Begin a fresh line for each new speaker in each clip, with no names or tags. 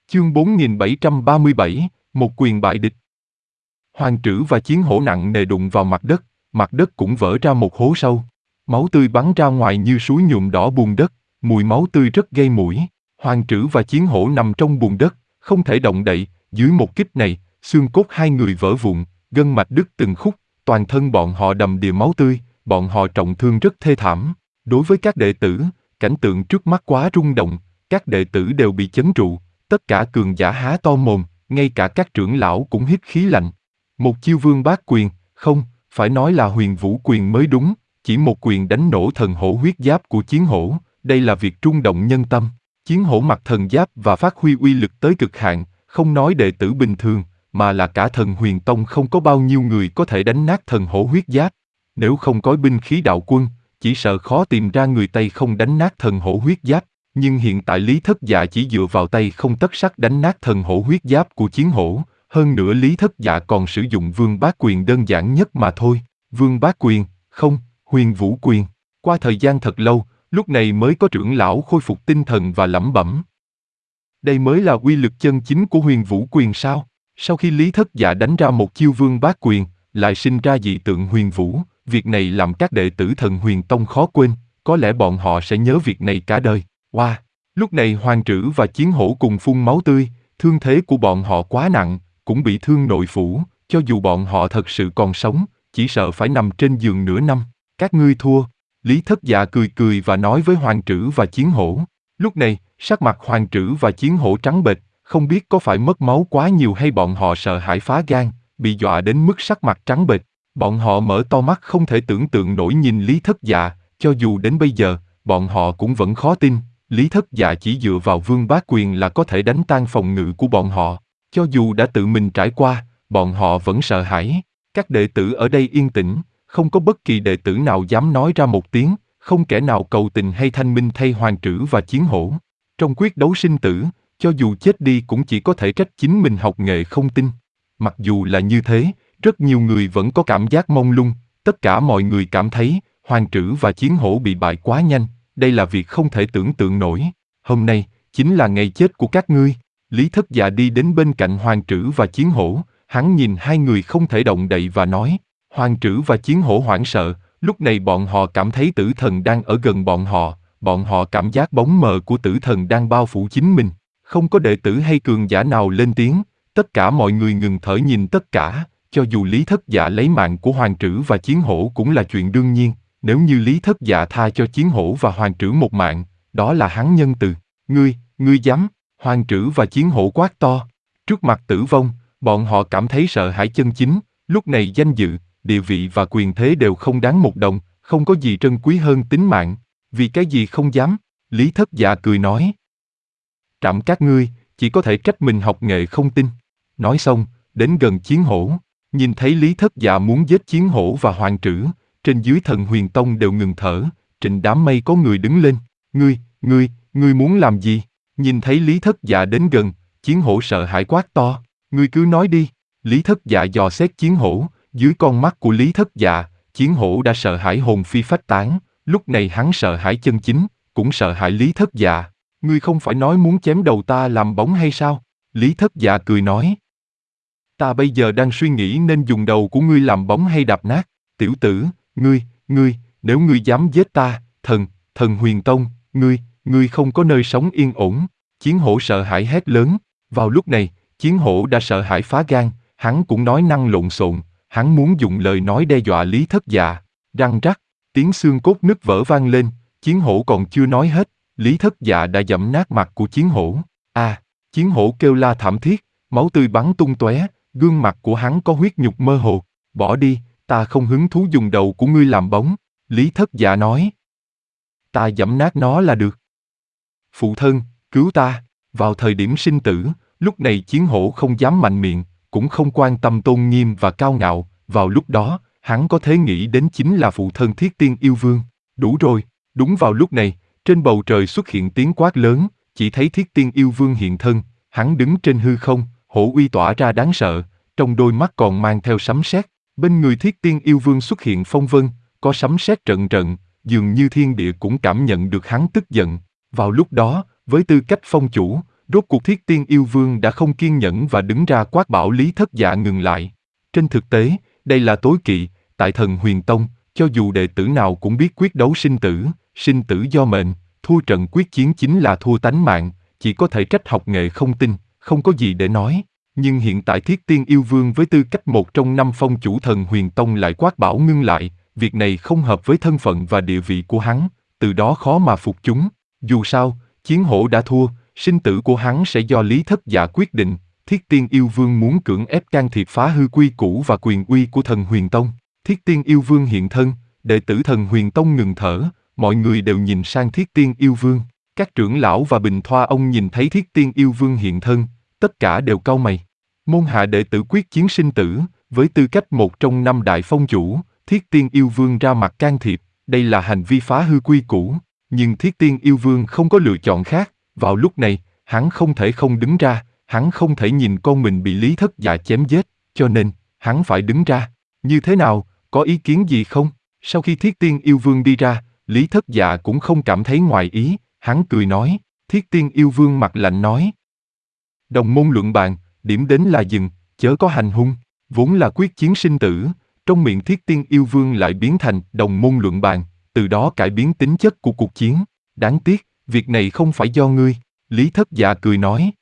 Chương 4737, một quyền bại địch. Hoàng Trữ và Chiến Hổ nặng nề đụng vào mặt đất cũng vỡ ra một hố sâu. Máu tươi bắn ra ngoài như suối nhuộm đỏ bùn đất, mùi máu tươi rất gây mũi. Hoàng Trữ và Chiến Hổ nằm trong bùn đất, không thể động đậy, dưới một kích này, xương cốt hai người vỡ vụn, gân mạch đứt từng khúc, toàn thân bọn họ đầm đìa máu tươi, bọn họ trọng thương rất thê thảm. Đối với các đệ tử, cảnh tượng trước mắt quá rung động, các đệ tử đều bị chấn trụ. Tất cả cường giả há to mồm, ngay cả các trưởng lão cũng hít khí lạnh. Một chiêu vương bát quyền, không, phải nói là huyền vũ quyền mới đúng, chỉ một quyền đánh nổ thần hổ huyết giáp của Chiến Hổ, đây là việc rung động nhân tâm. Chiến Hổ mặc thần giáp và phát huy uy lực tới cực hạn, không nói đệ tử bình thường, mà là cả thần huyền tông không có bao nhiêu người có thể đánh nát thần hổ huyết giáp. Nếu không có binh khí đạo quân, chỉ sợ khó tìm ra người Tây không đánh nát thần hổ huyết giáp. Nhưng hiện tại Lý Thất Dạ chỉ dựa vào tay không tấc sắt đánh nát thần hổ huyết giáp của Chiến Hổ, hơn nữa Lý Thất Dạ còn sử dụng vương bát quyền đơn giản nhất mà thôi. Vương bát quyền, không, huyền vũ quyền. Qua thời gian thật lâu, lúc này mới có trưởng lão khôi phục tinh thần và lẩm bẩm. Đây mới là uy lực chân chính của huyền vũ quyền sao? Sau khi Lý Thất Dạ đánh ra một chiêu vương bát quyền, lại sinh ra dị tượng huyền vũ, việc này làm các đệ tử thần huyền tông khó quên, có lẽ bọn họ sẽ nhớ việc này cả đời. Wow! Lúc này Hoàng Trữ và Chiến Hổ cùng phun máu tươi, thương thế của bọn họ quá nặng, cũng bị thương nội phủ, cho dù bọn họ thật sự còn sống, chỉ sợ phải nằm trên giường nửa năm. Các ngươi thua. Lý Thất Dạ cười cười và nói với Hoàng Trữ và Chiến Hổ. Lúc này, sắc mặt Hoàng Trữ và Chiến Hổ trắng bệch, không biết có phải mất máu quá nhiều hay bọn họ sợ hãi phá gan, bị dọa đến mức sắc mặt trắng bệch. Bọn họ mở to mắt không thể tưởng tượng nổi nhìn Lý Thất Dạ, cho dù đến bây giờ, bọn họ cũng vẫn khó tin. Lý Thất Dạ chỉ dựa vào vương bát quyền là có thể đánh tan phòng ngự của bọn họ. Cho dù đã tự mình trải qua, bọn họ vẫn sợ hãi. Các đệ tử ở đây yên tĩnh, không có bất kỳ đệ tử nào dám nói ra một tiếng, không kẻ nào cầu tình hay thanh minh thay Hoàng Trữ và Chiến Hổ. Trong quyết đấu sinh tử, cho dù chết đi cũng chỉ có thể trách chính mình học nghệ không tin. Mặc dù là như thế, rất nhiều người vẫn có cảm giác mông lung, tất cả mọi người cảm thấy Hoàng Trữ và Chiến Hổ bị bại quá nhanh. Đây là việc không thể tưởng tượng nổi. Hôm nay, chính là ngày chết của các ngươi. Lý Thất Dạ đi đến bên cạnh Hoàng Trữ và Chiến Hổ, hắn nhìn hai người không thể động đậy và nói. Hoàng Trữ và Chiến Hổ hoảng sợ, lúc này bọn họ cảm thấy tử thần đang ở gần bọn họ cảm giác bóng mờ của tử thần đang bao phủ chính mình. Không có đệ tử hay cường giả nào lên tiếng, tất cả mọi người ngừng thở nhìn tất cả, cho dù Lý Thất Dạ lấy mạng của Hoàng Trữ và Chiến Hổ cũng là chuyện đương nhiên. Nếu như Lý Thất Dạ tha cho Chiến Hổ và Hoàng Trữ một mạng, đó là hắn nhân từ. Ngươi dám? Hoàng Trữ và Chiến Hổ quát to. Trước mặt tử vong, bọn họ cảm thấy sợ hãi chân chính, lúc này danh dự, địa vị và quyền thế đều không đáng một đồng, không có gì trân quý hơn tính mạng. Vì cái gì không dám? Lý Thất Dạ cười nói. Trẫm các ngươi, chỉ có thể trách mình học nghệ không tin. Nói xong, đến gần Chiến Hổ, nhìn thấy Lý Thất Dạ muốn giết Chiến Hổ và Hoàng Trữ, trên dưới thần huyền tông đều ngừng thở, Trịnh đám mây có người đứng lên. Ngươi muốn làm gì? Nhìn thấy Lý Thất Dạ đến gần, Chiến Hổ sợ hãi quát to. Ngươi cứ nói đi. Lý Thất Dạ dò xét Chiến Hổ, dưới con mắt của Lý Thất Dạ, Chiến Hổ đã sợ hãi hồn phi phách tán, lúc này hắn sợ hãi chân chính, cũng sợ hãi Lý Thất Dạ. Ngươi không phải nói muốn chém đầu ta làm bóng hay sao? Lý Thất Dạ cười nói. Ta bây giờ đang suy nghĩ nên dùng đầu của ngươi làm bóng hay đạp nát. Tiểu tử, nếu ngươi dám giết ta, thần huyền tông, ngươi không có nơi sống yên ổn. Chiến Hổ sợ hãi hét lớn. Vào lúc này, Chiến Hổ đã sợ hãi phá gan, hắn cũng nói năng lộn xộn, hắn muốn dùng lời nói đe dọa Lý Thất Dạ. Răng rắc, tiếng xương cốt nứt vỡ vang lên, Chiến Hổ còn chưa nói hết, Lý Thất Dạ đã giẫm nát mặt của Chiến Hổ. Chiến Hổ kêu la thảm thiết, máu tươi bắn tung tóe, gương mặt của hắn có huyết nhục mơ hồ. Bỏ đi, ta không hứng thú dùng đầu của ngươi làm bóng. Lý Thất Dạ nói. Ta giẫm nát nó là được. Phụ thân, cứu ta. Vào thời điểm sinh tử, lúc này Chiến Hổ không dám mạnh miệng, cũng không quan tâm tôn nghiêm và cao ngạo. Vào lúc đó, hắn có thể nghĩ đến chính là phụ thân Thiết Tiên Yêu Vương. Đủ rồi. Đúng vào lúc này, trên bầu trời xuất hiện tiếng quát lớn, chỉ thấy Thiết Tiên Yêu Vương hiện thân. Hắn đứng trên hư không, hổ uy tỏa ra đáng sợ, trong đôi mắt còn mang theo sấm sét. Bên người Thiết Tiên Yêu Vương xuất hiện phong vân, có sấm sét trận trận, dường như thiên địa cũng cảm nhận được hắn tức giận. Vào lúc đó, với tư cách phong chủ, Rốt cuộc Thiết Tiên Yêu Vương đã không kiên nhẫn và đứng ra quát bảo Lý Thất Dạ ngừng lại. Trên thực tế, đây là tối kỵ, tại Thần Huyền Tông, cho dù đệ tử nào cũng biết quyết đấu sinh tử do mệnh, thua trận quyết chiến chính là thua tánh mạng, chỉ có thể trách học nghệ không tinh, không có gì để nói. Nhưng hiện tại Thiết Tiên Yêu Vương với tư cách một trong 5 phong chủ Thần Huyền Tông lại quát bảo ngưng lại, việc này không hợp với thân phận và địa vị của hắn, từ đó khó mà phục chúng. Dù sao, chiến hổ đã thua, sinh tử của hắn sẽ do Lý Thất Dạ quyết định. Thiết Tiên Yêu Vương muốn cưỡng ép can thiệp phá hư quy củ và quyền uy của Thần Huyền Tông. Thiết Tiên Yêu Vương hiện thân, đệ tử Thần Huyền Tông ngừng thở, mọi người đều nhìn sang Thiết Tiên Yêu Vương. Các trưởng lão và Bình Thoa ông nhìn thấy Thiết Tiên Yêu Vương hiện thân, tất cả đều cau mày. Môn hạ đệ tử quyết chiến sinh tử, với tư cách một trong 5 đại phong chủ, Thiết Tiên Yêu Vương ra mặt can thiệp, đây là hành vi phá hư quy củ. Nhưng Thiết Tiên Yêu Vương không có lựa chọn khác, vào lúc này, hắn không thể không đứng ra, hắn không thể nhìn con mình bị Lý Thất Dạ chém giết, cho nên, hắn phải đứng ra. Như thế nào, có ý kiến gì không? Sau khi Thiết Tiên Yêu Vương đi ra, Lý Thất Dạ cũng không cảm thấy ngoài ý, hắn cười nói. Thiết Tiên Yêu Vương mặt lạnh nói. Đồng môn luận bàn, điểm đến là dừng, chớ có hành hung, vốn là quyết chiến sinh tử, trong miệng Thiết Tiên Yêu Vương lại biến thành đồng môn luận bàn, từ đó cải biến tính chất của cuộc chiến. Đáng tiếc, việc này không phải do ngươi, Lý Thất Dạ cười nói.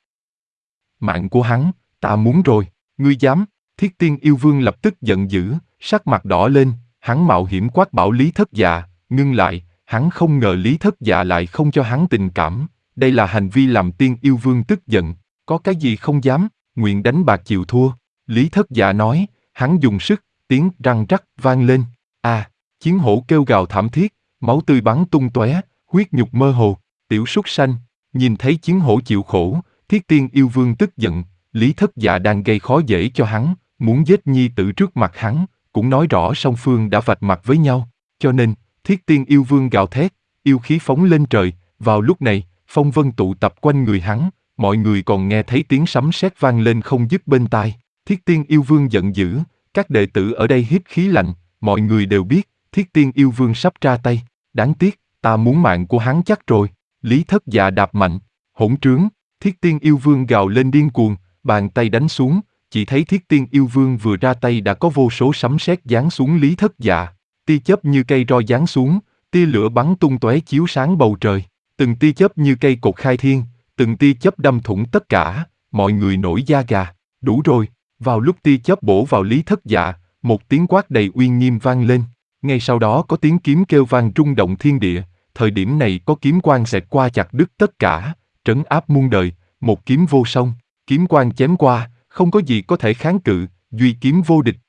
Mạng của hắn, ta muốn rồi, ngươi dám? Thiết Tiên Yêu Vương lập tức giận dữ, sắc mặt đỏ lên, hắn mạo hiểm quát bảo Lý Thất Dạ, ngưng lại, hắn không ngờ Lý Thất Dạ lại không cho hắn tình cảm, đây là hành vi làm Tiên Yêu Vương tức giận, có cái gì không dám, nguyện đánh bạc chịu thua. Lý Thất Dạ nói, hắn dùng sức, tiếng răng rắc vang lên, chiến hổ kêu gào thảm thiết, máu tươi bắn tung tóe, huyết nhục mơ hồ, tiểu súc sanh, nhìn thấy chiến hổ chịu khổ, Thiết Tiên Yêu Vương tức giận, Lý Thất Dạ đang gây khó dễ cho hắn, muốn giết nhi tử trước mặt hắn, cũng nói rõ song phương đã vạch mặt với nhau, cho nên, Thiết Tiên Yêu Vương gào thét, yêu khí phóng lên trời, vào lúc này, phong vân tụ tập quanh người hắn, mọi người còn nghe thấy tiếng sấm sét vang lên không dứt bên tai. Thiết Tiên Yêu Vương giận dữ, các đệ tử ở đây hít khí lạnh, mọi người đều biết, Thiết Tiên Yêu Vương sắp ra tay, đáng tiếc, ta muốn mạng của hắn chắc rồi. Lý Thất Dạ đạp mạnh, hỗn trướng, Thiết Tiên Yêu Vương gào lên điên cuồng, bàn tay đánh xuống, chỉ thấy Thiết Tiên Yêu Vương vừa ra tay đã có vô số sấm sét giáng xuống Lý Thất Dạ, tia chớp như cây roi giáng xuống, tia lửa bắn tung tóe chiếu sáng bầu trời, từng tia chớp như cây cột khai thiên, từng tia chớp đâm thủng tất cả, mọi người nổi da gà, đủ rồi. Vào lúc tia chớp bổ vào Lý Thất Dạ, một tiếng quát đầy uy nghiêm vang lên, ngay sau đó có tiếng kiếm kêu vang rung động thiên địa, thời điểm này có kiếm quang xẹt qua chặt đứt tất cả, trấn áp muôn đời, một kiếm vô song, kiếm quang chém qua, không có gì có thể kháng cự, duy kiếm vô địch.